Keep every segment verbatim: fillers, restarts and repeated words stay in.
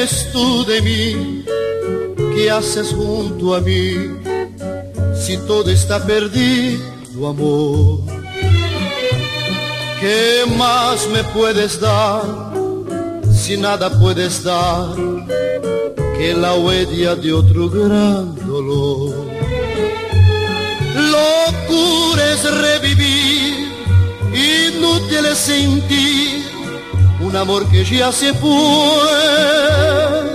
quieres tú de mí? ¿Qué haces junto a mí? Si todo está perdido, amor. ¿Qué más me puedes dar? Si nada puedes dar que la huella de otro gran dolor. Locura es revivir, inútil es sentir un amor que ya se fue.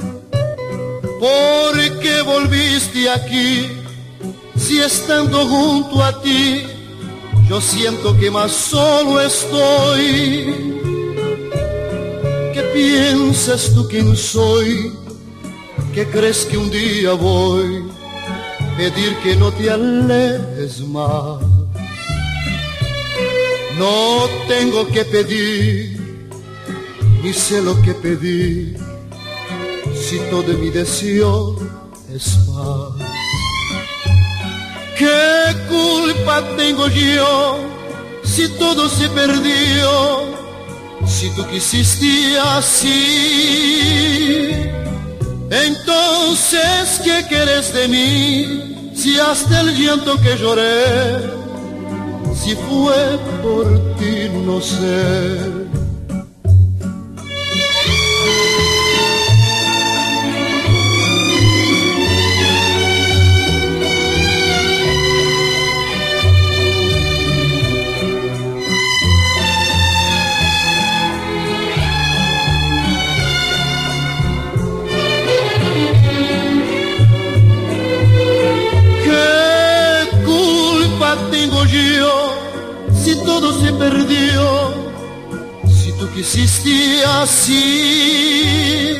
¿Por qué volviste aquí si estando junto a ti yo siento que más solo estoy? ¿Qué piensas tú quién soy? ¿Qué crees que un día voy a pedir que no te alejes más? No tengo que pedir, ni sé lo que pedir, si todo mi deseo es paz. ¿Qué culpa tengo yo si todo se perdió? Si tú quisiste así, entonces ¿qué quieres de mí? Si hasta el llanto que lloré, si fue por ti, no sé. Si todo se perdió, si tú quisiste así,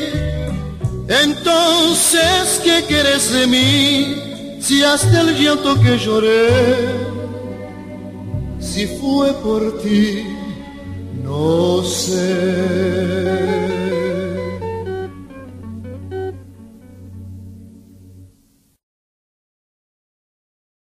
entonces ¿qué quieres de mí? Si hasta el llanto que lloré, si fue por ti, no sé.